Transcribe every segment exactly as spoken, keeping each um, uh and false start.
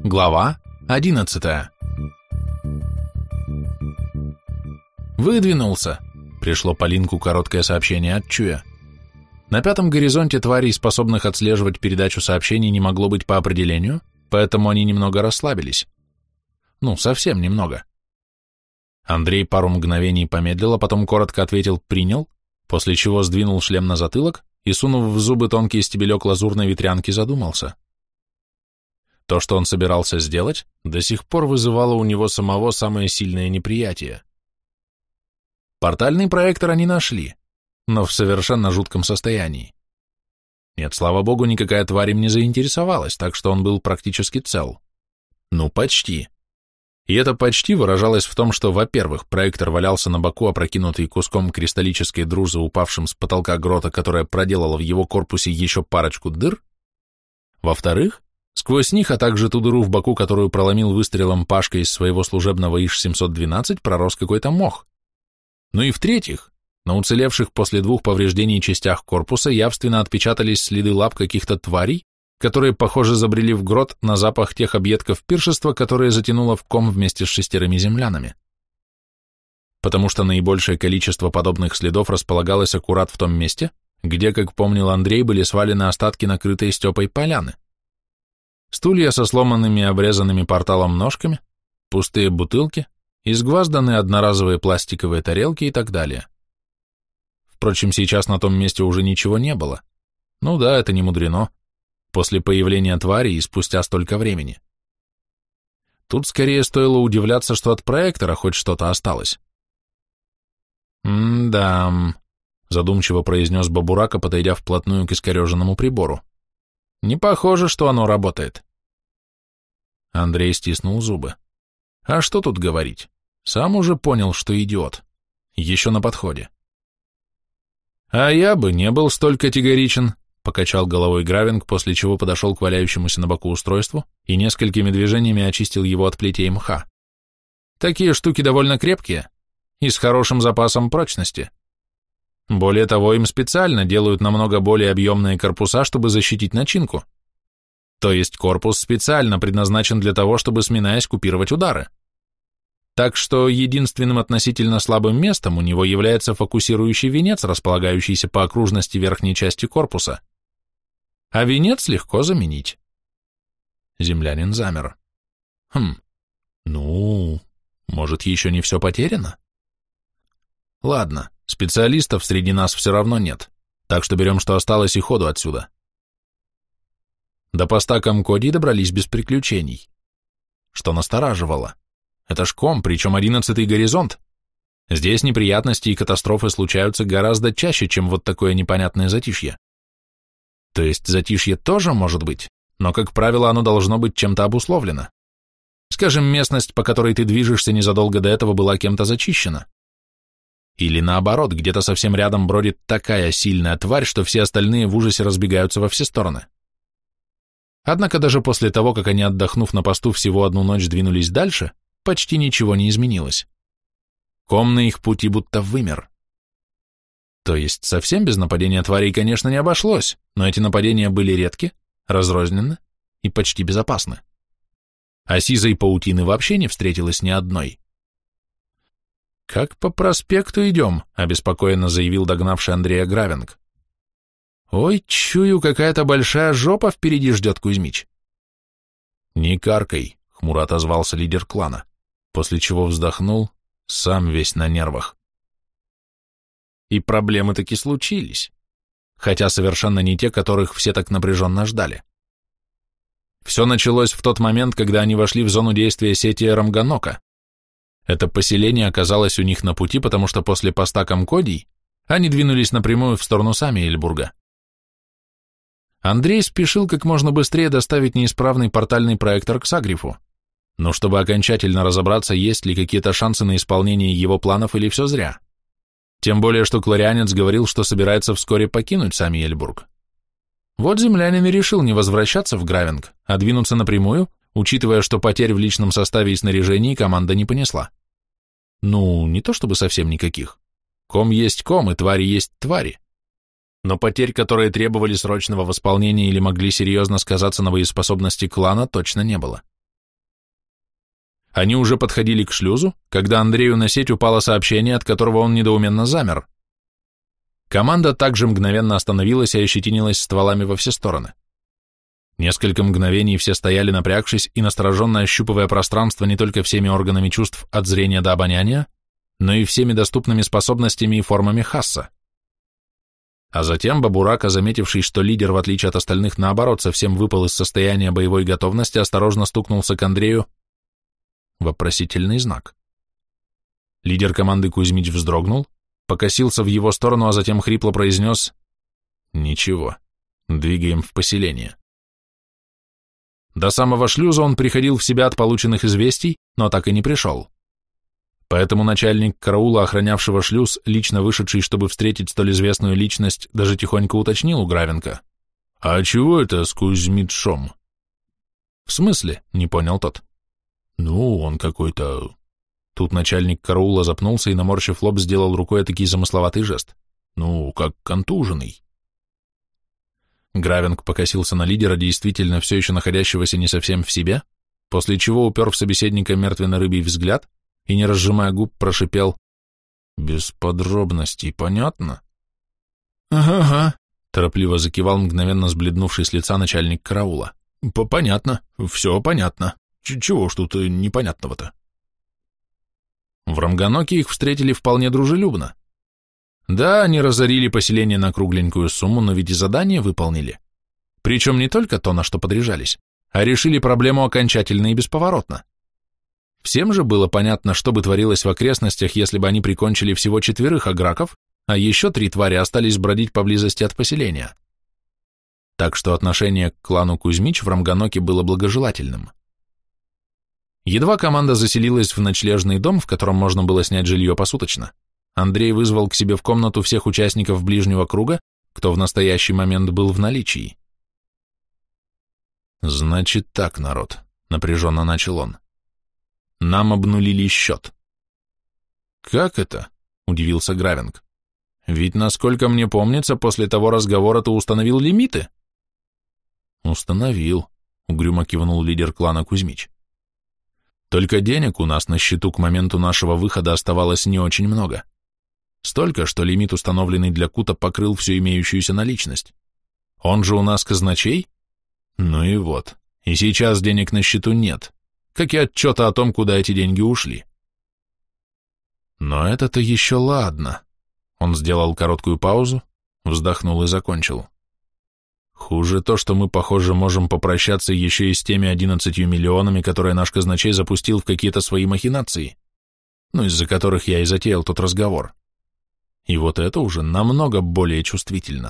Глава одиннадцатая. «Выдвинулся!» — пришло по линку короткое сообщение от Чуя. На пятом горизонте тварей, способных отслеживать передачу сообщений, не могло быть по определению, поэтому они немного расслабились. Ну, совсем немного. Андрей пару мгновений помедлил, а потом коротко ответил «принял», после чего сдвинул шлем на затылок и, сунув в зубы тонкий стебелек лазурной ветрянки, задумался. То, что он собирался сделать, до сих пор вызывало у него самого самое сильное неприятие. Портальный проектор они нашли, но в совершенно жутком состоянии. Нет, слава богу, никакая тварь им не заинтересовалась, так что он был практически цел. Ну, почти. И это почти выражалось в том, что, во-первых, проектор валялся на боку, опрокинутый куском кристаллической друзы, упавшим с потолка грота, которая проделала в его корпусе еще парочку дыр. Во-вторых, сквозь них, а также ту дыру в боку, которую проломил выстрелом Пашка из своего служебного ИШ семьсот двенадцать, пророс какой-то мох. Ну и в-третьих, на уцелевших после двух повреждений частях корпуса явственно отпечатались следы лап каких-то тварей, которые, похоже, забрели в грот на запах тех объедков пиршества, которые затянуло в ком вместе с шестерыми землянами. Потому что наибольшее количество подобных следов располагалось аккурат в том месте, где, как помнил Андрей, были свалены остатки накрытой степой поляны. Стулья со сломанными и обрезанными порталом ножками, пустые бутылки, изгвазданные одноразовые пластиковые тарелки и так далее. Впрочем, сейчас на том месте уже ничего не было. Ну да, это не мудрено. После появления твари и спустя столько времени. Тут скорее стоило удивляться, что от проектора хоть что-то осталось. «М-да», — задумчиво произнес Бабурака, подойдя вплотную к искореженному прибору. «Не похоже, что оно работает». Андрей стиснул зубы. «А что тут говорить? Сам уже понял, что идиот. Еще на подходе». «А я бы не был столь категоричен», — покачал головой Гравинг, после чего подошел к валяющемуся на боку устройству и несколькими движениями очистил его от плетей мха. «Такие штуки довольно крепкие и с хорошим запасом прочности. Более того, им специально делают намного более объемные корпуса, чтобы защитить начинку. То есть корпус специально предназначен для того, чтобы, сминаясь, купировать удары. Так что единственным относительно слабым местом у него является фокусирующий венец, располагающийся по окружности верхней части корпуса. А венец легко заменить». Землянин замер. «Хм, ну, может, еще не все потеряно? Ладно, специалистов среди нас все равно нет, так что берем, что осталось, и ходу отсюда». До поста Комкоди добрались без приключений. Что настораживало? Это ж Ком, причем одиннадцатый горизонт. Здесь неприятности и катастрофы случаются гораздо чаще, чем вот такое непонятное затишье. То есть затишье тоже может быть, но, как правило, оно должно быть чем-то обусловлено. Скажем, местность, по которой ты движешься незадолго до этого, была кем-то зачищена. Или наоборот, где-то совсем рядом бродит такая сильная тварь, что все остальные в ужасе разбегаются во все стороны. Однако даже после того, как они, отдохнув на посту, всего одну ночь двинулись дальше, почти ничего не изменилось. Ком на их пути будто вымер. То есть совсем без нападения тварей, конечно, не обошлось, но эти нападения были редки, разрозненны и почти безопасны. А сизой паутины вообще не встретилось ни одной. «Как по проспекту идем», — обеспокоенно заявил догнавший Андрея Гравинг. «Ой, чую, какая-то большая жопа впереди ждет, Кузьмич». «Не каркай», — хмуро отозвался лидер клана, после чего вздохнул, сам весь на нервах. И проблемы таки случились, хотя совершенно не те, которых все так напряженно ждали. Все началось в тот момент, когда они вошли в зону действия сети Рамганока. Это поселение оказалось у них на пути, потому что после поста Комкодий они двинулись напрямую в сторону Самиэльбурга. Андрей спешил как можно быстрее доставить неисправный портальный проектор к Сагрифу, но чтобы окончательно разобраться, есть ли какие-то шансы на исполнение его планов или все зря. Тем более, что кларианец говорил, что собирается вскоре покинуть Самиэльбург. Вот землянин и решил не возвращаться в Гравинг, а двинуться напрямую, учитывая, что потерь в личном составе и снаряжении команда не понесла. Ну, не то чтобы совсем никаких. Ком есть ком, и твари есть твари. Но потерь, которые требовали срочного восполнения или могли серьезно сказаться на боеспособности клана, точно не было. Они уже подходили к шлюзу, когда Андрею на сеть упало сообщение, от которого он недоуменно замер. Команда также мгновенно остановилась и ощетинилась стволами во все стороны. Несколько мгновений все стояли напрягшись и настороженно ощупывая пространство не только всеми органами чувств от зрения до обоняния, но и всеми доступными способностями и формами Хасса. А затем Бабурака, заметивший, что лидер, в отличие от остальных, наоборот, совсем выпал из состояния боевой готовности, осторожно стукнулся к Андрею. Вопросительный знак. Лидер команды Кузьмич вздрогнул, покосился в его сторону, а затем хрипло произнес: «Ничего, двигаем в поселение». До самого шлюза он приходил в себя от полученных известий, но так и не пришел. Поэтому начальник караула, охранявшего шлюз, лично вышедший, чтобы встретить столь известную личность, даже тихонько уточнил у Гравенко: «А чего это с Кузьмичом?» «В смысле?» — не понял тот. «Ну, он какой-то...» Тут начальник караула запнулся и, наморщив лоб, сделал рукой такой замысловатый жест. «Ну, как контуженный». Гравенк покосился на лидера, действительно все еще находящегося не совсем в себе, после чего упер в собеседника мертвенно-рыбий взгляд и, не разжимая губ, прошипел: «Без подробностей, понятно?» «Ага-ага», — торопливо закивал мгновенно сбледнувший с лица начальник караула. «Понятно, все понятно. Ч чего ж тут непонятного-то?» В Рамганоке их встретили вполне дружелюбно. Да, они разорили поселение на кругленькую сумму, но ведь и задание выполнили. Причем не только то, на что подряжались, а решили проблему окончательно и бесповоротно. Всем же было понятно, что бы творилось в окрестностях, если бы они прикончили всего четверых аграков, а еще три твари остались бродить поблизости от поселения. Так что отношение к клану Кузьмич в Рамганоке было благожелательным. Едва команда заселилась в ночлежный дом, в котором можно было снять жилье посуточно, Андрей вызвал к себе в комнату всех участников ближнего круга, кто в настоящий момент был в наличии. «Значит так, народ», — напряженно начал он. «Нам обнулили счет». «Как это?» — удивился Гравенк. «Ведь, насколько мне помнится, после того разговора ты установил лимиты». «Установил», — угрюмо кивнул лидер клана Кузьмич. «Только денег у нас на счету к моменту нашего выхода оставалось не очень много. Столько, что лимит, установленный для Кута, покрыл всю имеющуюся наличность. Он же у нас казначей? Ну и вот. И сейчас денег на счету нет, как и отчета о том, куда эти деньги ушли». «Но это-то еще ладно». Он сделал короткую паузу, вздохнул и закончил. «Хуже то, что мы, похоже, можем попрощаться еще и с теми одиннадцатью миллионами, которые наш казначей запустил в какие-то свои махинации, ну, из-за которых я и затеял тот разговор. И вот это уже намного более чувствительно».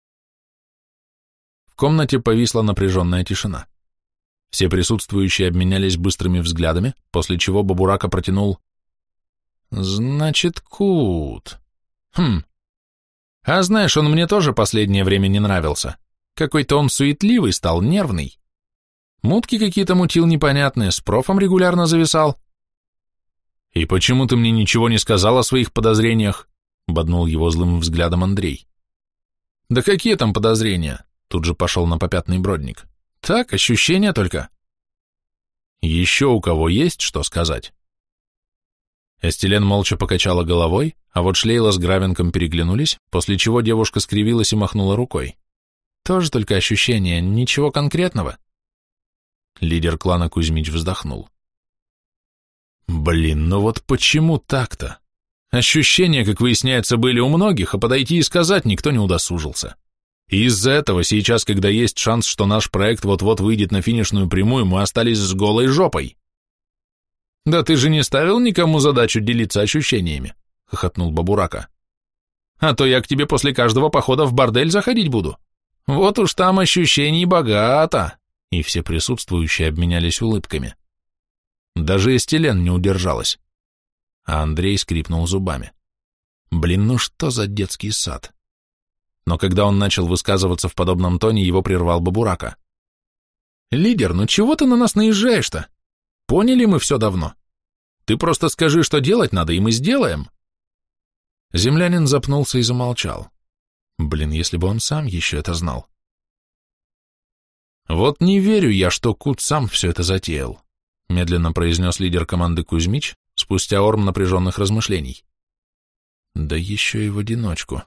В комнате повисла напряженная тишина. Все присутствующие обменялись быстрыми взглядами, после чего Бабурака протянул: «Значит, Кут. Хм. А знаешь, он мне тоже последнее время не нравился. Какой-то он суетливый стал, нервный. Мутки какие-то мутил непонятные, с профом регулярно зависал». «И почему ты мне ничего не сказал о своих подозрениях?» — боднул его злым взглядом Андрей. «Да какие там подозрения?» — тут же пошел на попятный Бродник. «Так, ощущения только». «Еще у кого есть что сказать?» Эстелен молча покачала головой, а вот Шлейла с Гравенком переглянулись, после чего девушка скривилась и махнула рукой. «Тоже только ощущения, ничего конкретного». Лидер клана Кузьмич вздохнул. «Блин, ну вот почему так-то? Ощущения, как выясняется, были у многих, а подойти и сказать никто не удосужился. И из-за этого сейчас, когда есть шанс, что наш проект вот-вот выйдет на финишную прямую, мы остались с голой жопой». «Да ты же не ставил никому задачу делиться ощущениями», — хохотнул Бабурака. «А то я к тебе после каждого похода в бордель заходить буду. Вот уж там ощущений богато». И все присутствующие обменялись улыбками. Даже Эстелен не удержалась. А Андрей скрипнул зубами. Блин, ну что за детский сад? Но когда он начал высказываться в подобном тоне, его прервал Бабурака. «Лидер, ну чего ты на нас наезжаешь-то? Поняли мы все давно. Ты просто скажи, что делать надо, и мы сделаем». Землянин запнулся и замолчал. Блин, если бы он сам еще это знал. «Вот не верю я, что Кут сам все это затеял. медленно произнес лидер команды Кузьмич спустя орм напряженных размышлений. Да еще и в одиночку.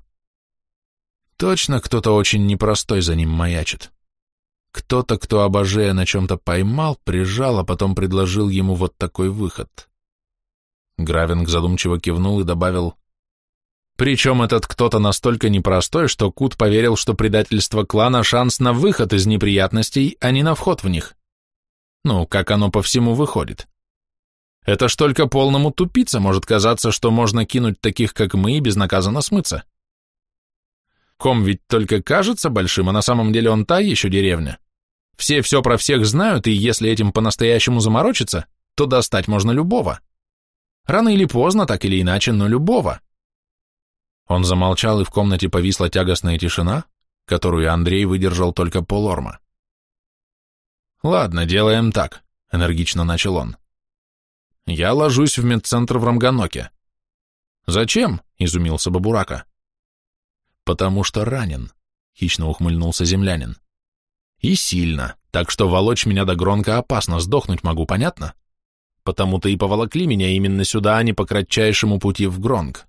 Точно кто-то очень непростой за ним маячит. Кто-то, кто Абажея на чем-то поймал, прижал, а потом предложил ему вот такой выход. Гравинг задумчиво кивнул и добавил: причем этот кто-то настолько непростой, что Кут поверил, что предательство клана — шанс на выход из неприятностей, а не на вход в них. Ну, как оно по всему выходит. Это ж только полному тупице может казаться, что можно кинуть таких, как мы, и безнаказанно смыться. Ком ведь только кажется большим, а на самом деле он та еще деревня. Все все про всех знают, и если этим по-настоящему заморочиться, то достать можно любого. Рано или поздно, так или иначе, но любого. Он замолчал, и в комнате повисла тягостная тишина, которую Андрей выдержал только полорма. «Ладно, делаем так», — энергично начал он. «Я ложусь в медцентр в Рамганоке». «Зачем?» — изумился Бабурака. «Потому что ранен», — хищно ухмыльнулся землянин. «И сильно, так что волочь меня до Гронка опасно, сдохнуть могу, понятно? Потому-то и поволокли меня именно сюда, а не по кратчайшему пути в Гронк».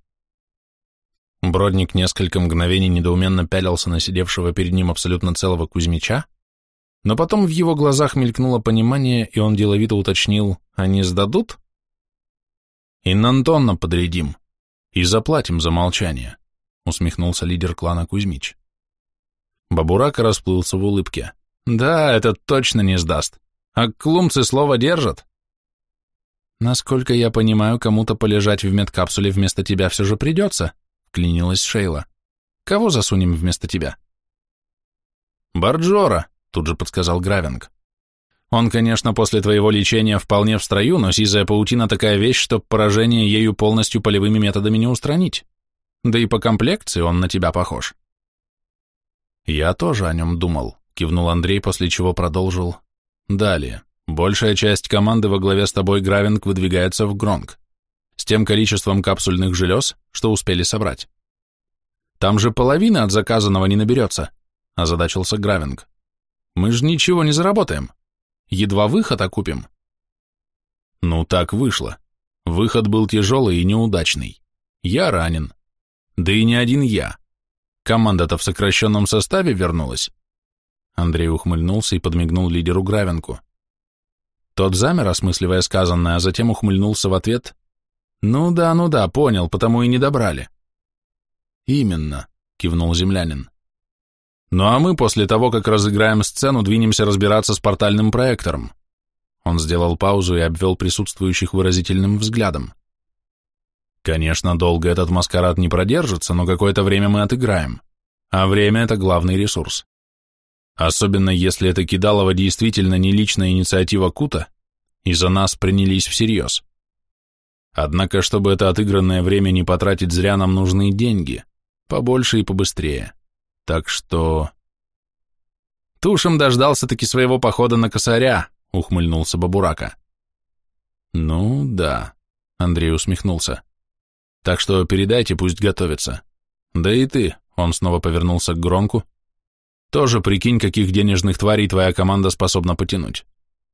Бродник несколько мгновений недоуменно пялился на сидевшего перед ним абсолютно целого Кузьмича, но потом в его глазах мелькнуло понимание, и он деловито уточнил: «Они сдадут?» «Иннантонно подрядим и заплатим за молчание», — усмехнулся лидер клана Кузьмич. Бабурака расплылся в улыбке. «Да, это точно не сдаст. А клумцы слово держат». «Насколько я понимаю, кому-то полежать в медкапсуле вместо тебя все же придется», — вклинилась Шейла. «Кого засунем вместо тебя?» «Барджора», — тут же подсказал Гравинг. «Он, конечно, после твоего лечения вполне в строю, но сизая паутина такая вещь, что поражение ею полностью полевыми методами не устранить. Да и по комплекции он на тебя похож». «Я тоже о нем думал», — кивнул Андрей, после чего продолжил. «Далее. Большая часть команды во главе с тобой, Гравинг, выдвигается в Гронк, с тем количеством капсульных желез, что успели собрать. Там же половины от заказанного не наберется», — озадачился Гравинг. «Мы же ничего не заработаем. Едва выход окупим». «Ну так вышло. Выход был тяжелый и неудачный. Я ранен. Да и не один я. Команда-то в сокращенном составе вернулась». Андрей ухмыльнулся и подмигнул лидеру Гравинку. Тот замер, осмысливая сказанное, а затем ухмыльнулся в ответ: «Ну да, ну да, понял, потому и не добрали». «Именно», — кивнул землянин. «Ну а мы после того, как разыграем сцену, двинемся разбираться с портальным проектором». Он сделал паузу и обвел присутствующих выразительным взглядом. «Конечно, долго этот маскарад не продержится, но какое-то время мы отыграем, а время — это главный ресурс. Особенно если это кидалово действительно не личная инициатива Кута, и за нас принялись всерьез. Однако, чтобы это отыгранное время не потратить зря, нам нужны деньги, побольше и побыстрее. Так что...» «Тушем дождался-таки своего похода на косаря», — ухмыльнулся Бабурака. «Ну да», — Андрей усмехнулся. «Так что передайте, пусть готовится. Да и ты», — он снова повернулся к Гронку, «тоже прикинь, каких денежных тварей твоя команда способна потянуть».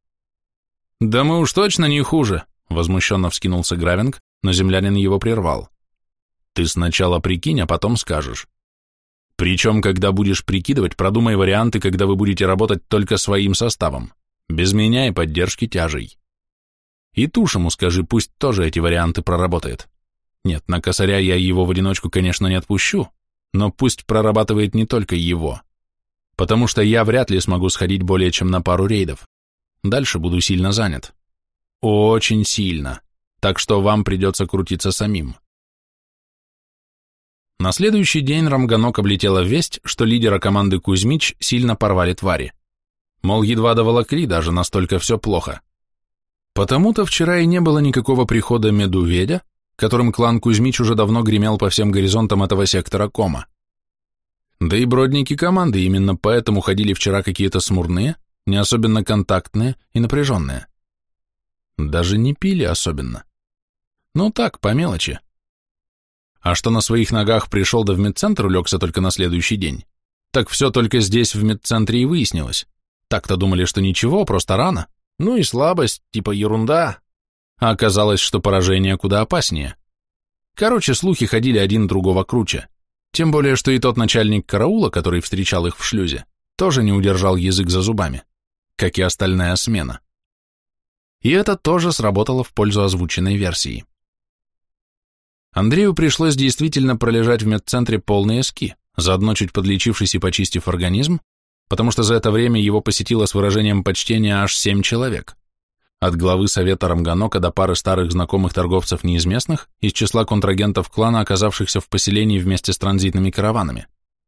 «Да мы уж точно не хуже», — возмущенно вскинулся Гравинг, но землянин его прервал. «Ты сначала прикинь, а потом скажешь. Причем, когда будешь прикидывать, продумай варианты, когда вы будете работать только своим составом, без меня и поддержки тяжей. И Тушему скажи, пусть тоже эти варианты проработает. Нет, на косаря я его в одиночку, конечно, не отпущу, но пусть прорабатывает не только его, потому что я вряд ли смогу сходить более чем на пару рейдов. Дальше буду сильно занят. Очень сильно. Так что вам придется крутиться самим». На следующий день Рамганок облетела весть, что лидера команды Кузьмич сильно порвали твари. Мол, едва доволокли, даже настолько все плохо. Потому-то вчера и не было никакого прихода Медуведя, которым клан Кузьмич уже давно гремел по всем горизонтам этого сектора Кома. Да и бродники команды именно поэтому ходили вчера какие-то смурные, не особенно контактные и напряженные. Даже не пили особенно. Ну так, по мелочи. А что на своих ногах пришел да в медцентр улегся только на следующий день, так все только здесь в медцентре и выяснилось. Так-то думали, что ничего, просто рано, Ну и слабость, типа ерунда. А оказалось, что поражение куда опаснее. Короче, слухи ходили один другого круче. Тем более, что и тот начальник караула, который встречал их в шлюзе, тоже не удержал язык за зубами, как и остальная смена. И это тоже сработало в пользу озвученной версии. Андрею пришлось действительно пролежать в медцентре полные ски, заодно чуть подлечившись и почистив организм, потому что за это время его посетило с выражением почтения аж семь человек. От главы совета Рамганока до пары старых знакомых торговцев неизместных из числа контрагентов клана, оказавшихся в поселении вместе с транзитными караванами.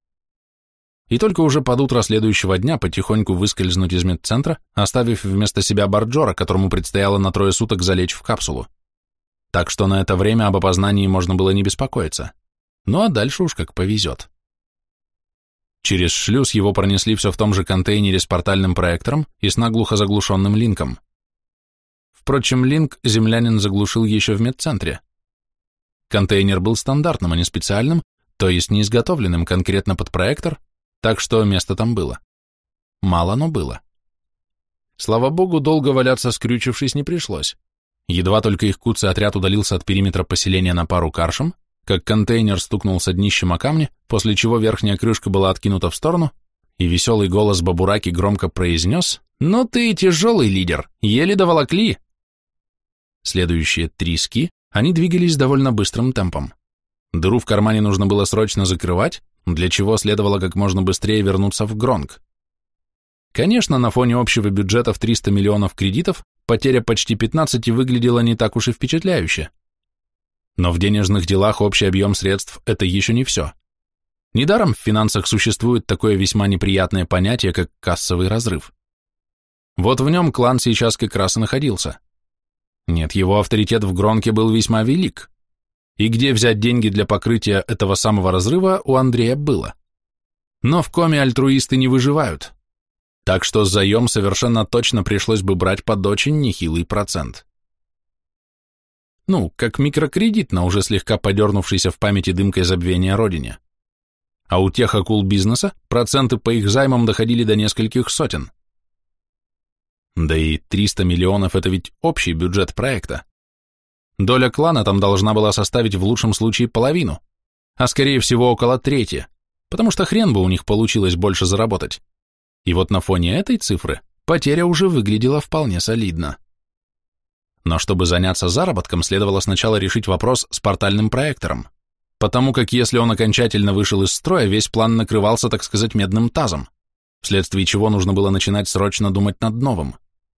И только уже под утро следующего дня потихоньку выскользнуть из медцентра, оставив вместо себя Барджора, которому предстояло на трое суток залечь в капсулу. Так что на это время об опознании можно было не беспокоиться. Ну а дальше уж как повезет. Через шлюз его пронесли все в том же контейнере с портальным проектором и с наглухо заглушенным линком. Впрочем, линк землянин заглушил еще в медцентре. Контейнер был стандартным, а не специальным, то есть не изготовленным конкретно под проектор, так что место там было. Мало, но было. Слава богу, долго валяться скрючившись не пришлось. Едва только их куцый отряд удалился от периметра поселения на пару каршем, как контейнер стукнулся днищем о камни, после чего верхняя крышка была откинута в сторону, и веселый голос Бабураки громко произнес: «Ну ты тяжелый лидер, еле доволокли!» Следующие три ски они двигались довольно быстрым темпом. Дыру в кармане нужно было срочно закрывать, для чего следовало как можно быстрее вернуться в Гронг. Конечно, на фоне общего бюджета в триста миллионов кредитов потеря почти пятнадцати выглядела не так уж и впечатляюще. Но в денежных делах общий объем средств – это еще не все. Недаром в финансах существует такое весьма неприятное понятие, как кассовый разрыв. Вот в нем клан сейчас как раз и находился. Нет, его авторитет в Гронке был весьма велик. И где взять деньги для покрытия этого самого разрыва у Андрея было. Но в коме альтруисты не выживают. Так что заем совершенно точно пришлось бы брать под очень нехилый процент. Ну, как микрокредит на уже слегка подернувшейся в памяти дымкой забвения родине. А у тех акул бизнеса проценты по их займам доходили до нескольких сотен. Да и триста миллионов – это ведь общий бюджет проекта. Доля клана там должна была составить в лучшем случае половину, а скорее всего около трети, потому что хрен бы у них получилось больше заработать. И вот на фоне этой цифры потеря уже выглядела вполне солидно. Но чтобы заняться заработком, следовало сначала решить вопрос с портальным проектором, потому как если он окончательно вышел из строя, весь план накрывался, так сказать, медным тазом, вследствие чего нужно было начинать срочно думать над новым.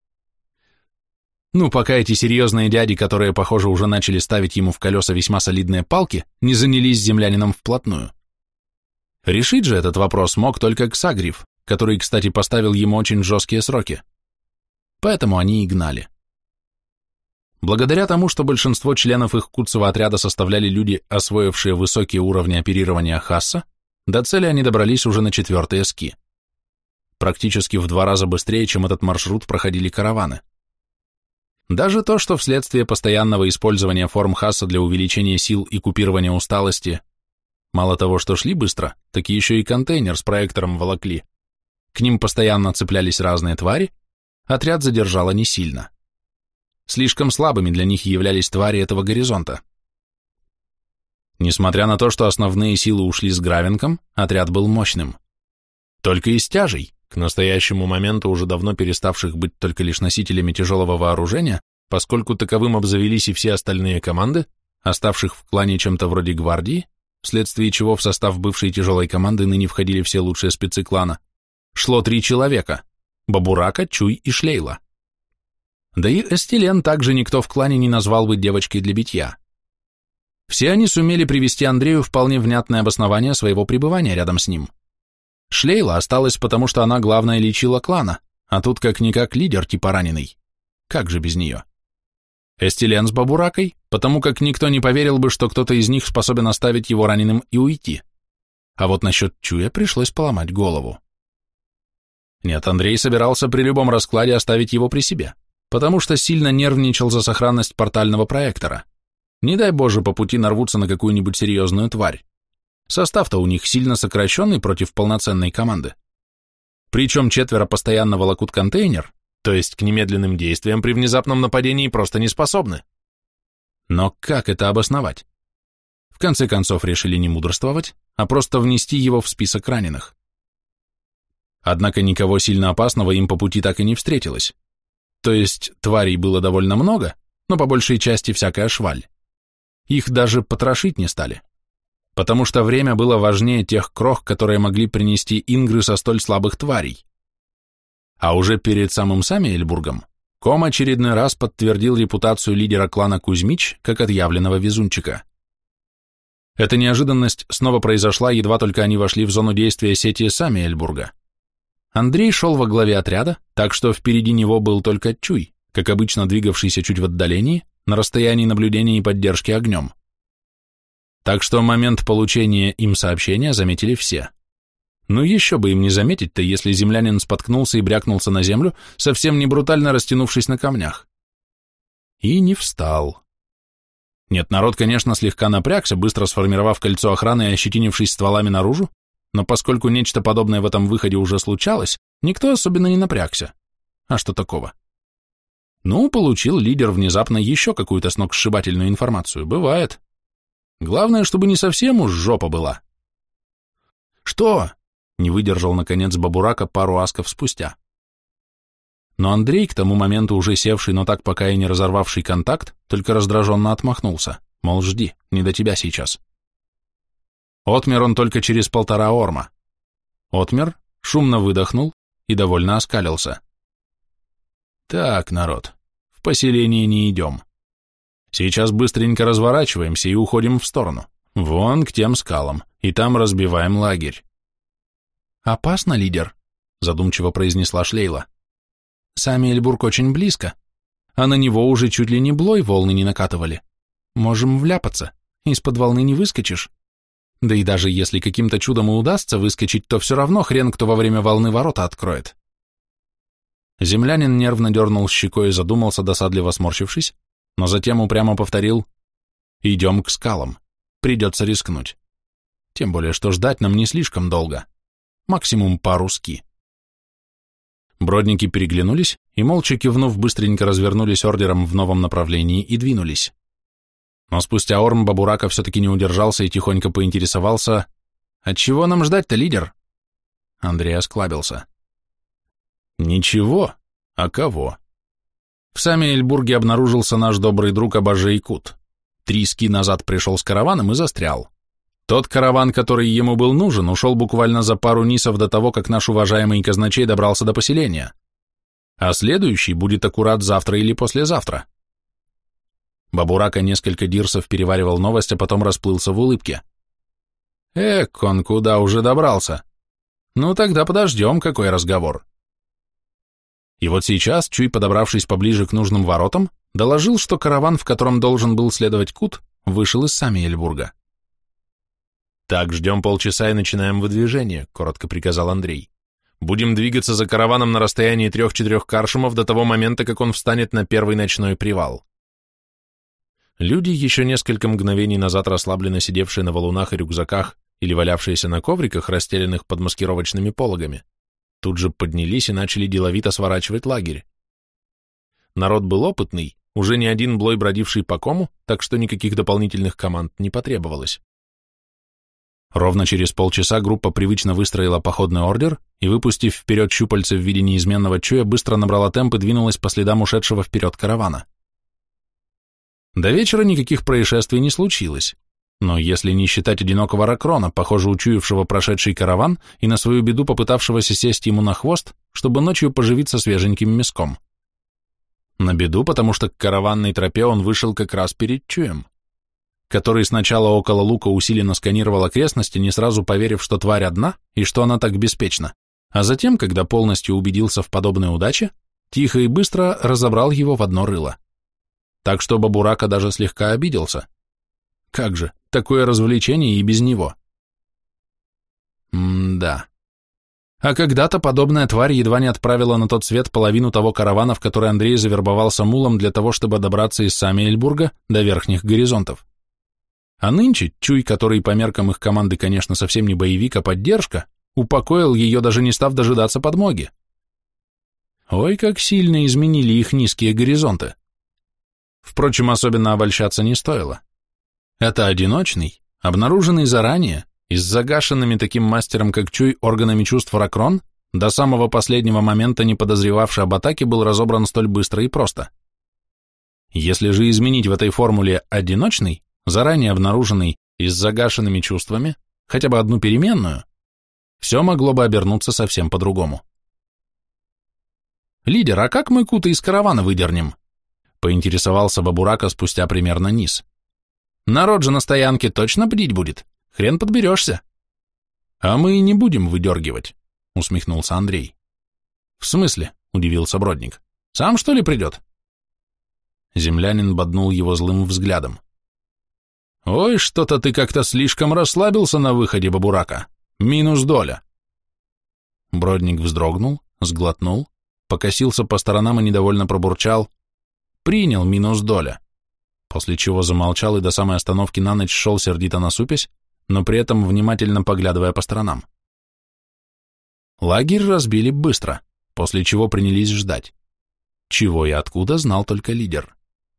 Ну, пока эти серьезные дяди, которые, похоже, уже начали ставить ему в колеса весьма солидные палки, не занялись землянином вплотную. Решить же этот вопрос мог только Ксагриф, который, кстати, поставил ему очень жесткие сроки. Поэтому они и гнали. Благодаря тому, что большинство членов их куцого отряда составляли люди, освоившие высокие уровни оперирования Хасса, до цели они добрались уже на четвертые ски. Практически в два раза быстрее, чем этот маршрут проходили караваны. Даже то, что вследствие постоянного использования форм Хасса для увеличения сил и купирования усталости, мало того, что шли быстро, так еще и контейнер с проектором волокли. К ним постоянно цеплялись разные твари, отряд задержало не сильно. Слишком слабыми для них являлись твари этого горизонта. Несмотря на то, что основные силы ушли с Гравенком, отряд был мощным. Только из тяжей, к настоящему моменту уже давно переставших быть только лишь носителями тяжелого вооружения, поскольку таковым обзавелись и все остальные команды, оставших в клане чем-то вроде гвардии, вследствие чего в состав бывшей тяжелой команды ныне входили все лучшие спецы клана, шло три человека – Бабурака, Чуй и Шлейла. Да и Эстилен также никто в клане не назвал бы девочкой для битья. Все они сумели привести Андрею вполне внятное обоснование своего пребывания рядом с ним. Шлейла осталась, потому что она главная лечила клана, а тут как-никак лидер типа раненый. Как же без нее? Эстилен с Бабуракой, потому как никто не поверил бы, что кто-то из них способен оставить его раненым и уйти. А вот насчет Чуя пришлось поломать голову. Нет, Андрей собирался при любом раскладе оставить его при себе, потому что сильно нервничал за сохранность портального проектора. Не дай Боже, по пути нарвутся на какую-нибудь серьезную тварь. Состав-то у них сильно сокращенный против полноценной команды. Причем четверо постоянно волокут контейнер, То есть к немедленным действиям при внезапном нападении просто не способны. Но как это обосновать? В конце концов решили не мудрствовать, а просто внести его в список раненых. Однако никого сильно опасного им по пути так и не встретилось. То есть тварей было довольно много, но по большей части всякая шваль. Их даже потрошить не стали, потому что время было важнее тех крох, которые могли принести ингры со столь слабых тварей. А уже перед самым Самиэльбургом Ком очередной раз подтвердил репутацию лидера клана Кузьмич как отъявленного везунчика. Эта неожиданность снова произошла, едва только они вошли в зону действия сети Самиэльбурга. Андрей шел во главе отряда, так что впереди него был только Чуй, как обычно двигавшийся чуть в отдалении, на расстоянии наблюдения и поддержки огнем. Так что момент получения им сообщения заметили все. Ну еще бы им не заметить-то, если землянин споткнулся и брякнулся на землю, совсем не брутально растянувшись на камнях. И не встал. Нет, народ, конечно, слегка напрягся, быстро сформировав кольцо охраны и ощетинившись стволами наружу, но поскольку нечто подобное в этом выходе уже случалось, никто особенно не напрягся. А что такого? Ну, получил лидер внезапно еще какую-то сногсшибательную информацию. Бывает. Главное, чтобы не совсем уж жопа была. Что? Не выдержал, наконец, Бабурака пару асков спустя. Но Андрей, к тому моменту уже севший, но так пока и не разорвавший контакт, только раздраженно отмахнулся, мол, жди, не до тебя сейчас. Отмер он только через полтора орма. Отмер, шумно выдохнул и довольно оскалился. Так, народ, в поселение не идем. Сейчас быстренько разворачиваемся и уходим в сторону, вон к тем скалам, и там разбиваем лагерь. «Опасно, лидер», — задумчиво произнесла Шлейла. «Самиэльбург очень близко, а на него уже чуть ли не блой волны не накатывали. Можем вляпаться, из-под волны не выскочишь. Да и даже если каким-то чудом и удастся выскочить, то все равно хрен кто во время волны ворота откроет». Землянин нервно дернул щекой и задумался, досадливо сморщившись, но затем упрямо повторил: «Идем к скалам, придется рискнуть. Тем более, что ждать нам не слишком долго. Максимум пару ски». Бродники переглянулись и, молча кивнув, быстренько развернулись ордером в новом направлении и двинулись. Но спустя орм Бабурака все-таки не удержался и тихонько поинтересовался: «Отчего нам ждать-то, лидер?» Андрей осклабился. «Ничего, а кого?» В Самиэльбурге обнаружился наш добрый друг Абажей Кут. Три ски назад пришел с караваном и застрял. Тот караван, который ему был нужен, ушел буквально за пару нисов до того, как наш уважаемый казначей добрался до поселения. А следующий будет аккурат завтра или послезавтра. Бабурака несколько дирсов переваривал новость, а потом расплылся в улыбке. Эк, он куда уже добрался? Ну тогда подождем, какой разговор. И вот сейчас, Чуй, подобравшись поближе к нужным воротам, доложил, что караван, в котором должен был следовать Кут, вышел из Самиэльбурга. «Так, ждем полчаса и начинаем выдвижение», — коротко приказал Андрей. «Будем двигаться за караваном на расстоянии трех-четырех каршумов до того момента, как он встанет на первый ночной привал». Люди, еще несколько мгновений назад расслабленно сидевшие на валунах и рюкзаках или валявшиеся на ковриках, расстеленных под маскировочными пологами, тут же поднялись и начали деловито сворачивать лагерь. Народ был опытный, уже не один блой бродивший по кому, так что никаких дополнительных команд не потребовалось. Ровно через полчаса группа привычно выстроила походный ордер и, выпустив вперед щупальца в виде неизменного Чуя, быстро набрала темп и двинулась по следам ушедшего вперед каравана. До вечера никаких происшествий не случилось, но если не считать одинокого Ракрона, похоже, учуявшего прошедший караван и на свою беду попытавшегося сесть ему на хвост, чтобы ночью поживиться свеженьким мяском. На беду, потому что к караванной тропе он вышел как раз перед Чуем, который сначала около лука усиленно сканировал окрестности, не сразу поверив, что тварь одна и что она так беспечна, а затем, когда полностью убедился в подобной удаче, тихо и быстро разобрал его в одно рыло. Так что Бабурака даже слегка обиделся. Как же, такое развлечение и без него. М-да. А когда-то подобная тварь едва не отправила на тот свет половину того каравана, в который Андрей завербовался мулом для того, чтобы добраться из Самиэльбурга до верхних горизонтов. А нынче Чуй, который по меркам их команды, конечно, совсем не боевик, а поддержка, упокоил ее, даже не став дожидаться подмоги. Ой, как сильно изменили их низкие горизонты. Впрочем, особенно обольщаться не стоило. Это одиночный, обнаруженный заранее, и с загашенными таким мастером, как Чуй, органами чувств Ракрон, до самого последнего момента не подозревавший об атаке, был разобран столь быстро и просто. Если же изменить в этой формуле одиночный, заранее обнаруженный и с загашенными чувствами, хотя бы одну переменную, все могло бы обернуться совсем по-другому. «Лидер, а как мы Кута из каравана выдернем?» — поинтересовался Бабурака спустя примерно низ. «Народ же на стоянке точно бдить будет, хрен подберешься». «А мы и не будем выдергивать», — усмехнулся Андрей. «В смысле?» — удивился Бродник. «Сам, что ли, придет?» Землянин боднул его злым взглядом. «Ой, что-то ты как-то слишком расслабился на выходе, Бабурака. Минус доля». Бродник вздрогнул, сглотнул, покосился по сторонам и недовольно пробурчал: «Принял минус доля», после чего замолчал и до самой остановки на ночь шел сердито насупясь, но при этом внимательно поглядывая по сторонам. Лагерь разбили быстро, после чего принялись ждать. Чего и откуда знал только лидер.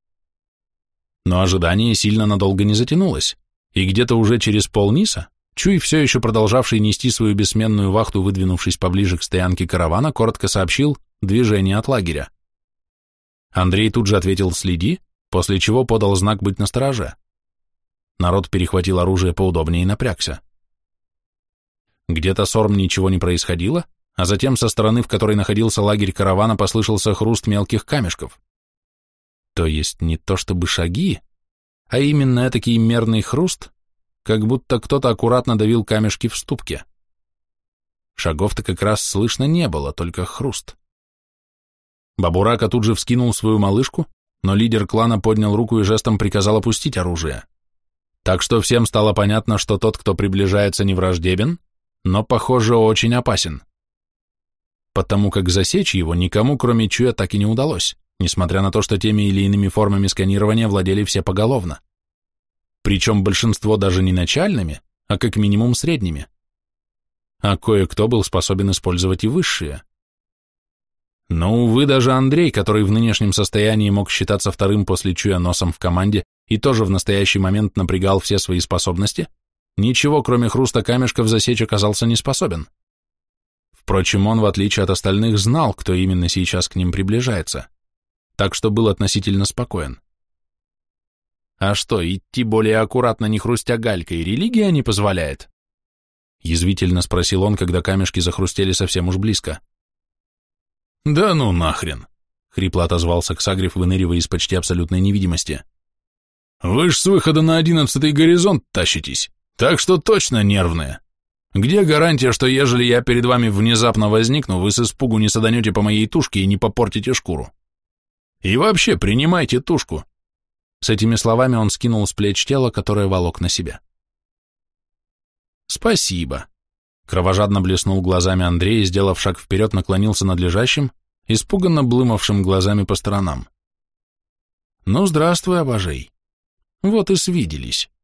Но ожидание сильно надолго не затянулось, и где-то уже через полниса Чуй, все еще продолжавший нести свою бессменную вахту, выдвинувшись поближе к стоянке каравана, коротко сообщил движение от лагеря. Андрей тут же ответил «следи», после чего подал знак быть настороже. Народ перехватил оружие поудобнее и напрягся. Где-то сорм ничего не происходило, а затем со стороны, в которой находился лагерь каравана, послышался хруст мелких камешков. То есть не то чтобы шаги, а именно этакий мерный хруст, как будто кто-то аккуратно давил камешки в ступке. Шагов-то как раз слышно не было, только хруст. Бабурака тут же вскинул свою малышку, но лидер клана поднял руку и жестом приказал опустить оружие. Так что всем стало понятно, что тот, кто приближается, не враждебен, но, похоже, очень опасен. Потому как засечь его никому, кроме Чуя, так и не удалось, несмотря на то, что теми или иными формами сканирования владели все поголовно. Причем большинство даже не начальными, а как минимум средними. А кое-кто был способен использовать и высшие. Но, увы, даже Андрей, который в нынешнем состоянии мог считаться вторым после Чуя носом в команде и тоже в настоящий момент напрягал все свои способности, ничего, кроме хруста камешков, засечь оказался не способен. Впрочем, он, в отличие от остальных, знал, кто именно сейчас к ним приближается, так что был относительно спокоен. А что, идти более аккуратно, не хрустя галькой, религия не позволяет? Язвительно спросил он, когда камешки захрустели совсем уж близко. Да ну нахрен, хрипло отозвался Ксагрев, выныривая из почти абсолютной невидимости. Вы ж с выхода на одиннадцатый горизонт тащитесь, так что точно нервные. Где гарантия, что ежели я перед вами внезапно возникну, вы с испугу не саданете по моей тушке и не попортите шкуру? И вообще, принимайте тушку. С этими словами он скинул с плеч тело, которое волок на себя. «Спасибо», — кровожадно блеснул глазами Андрей и, сделав шаг вперед, наклонился над лежащим, испуганно блымавшим глазами по сторонам. «Ну, здравствуй, обожей. Вот и свиделись».